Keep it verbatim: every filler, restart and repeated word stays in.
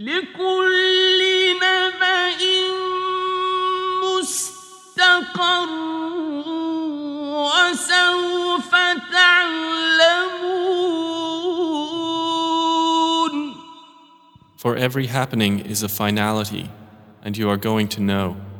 لكل نبأ مستقر وسوف تعلمون. For every happening is a finality, and you are going to know.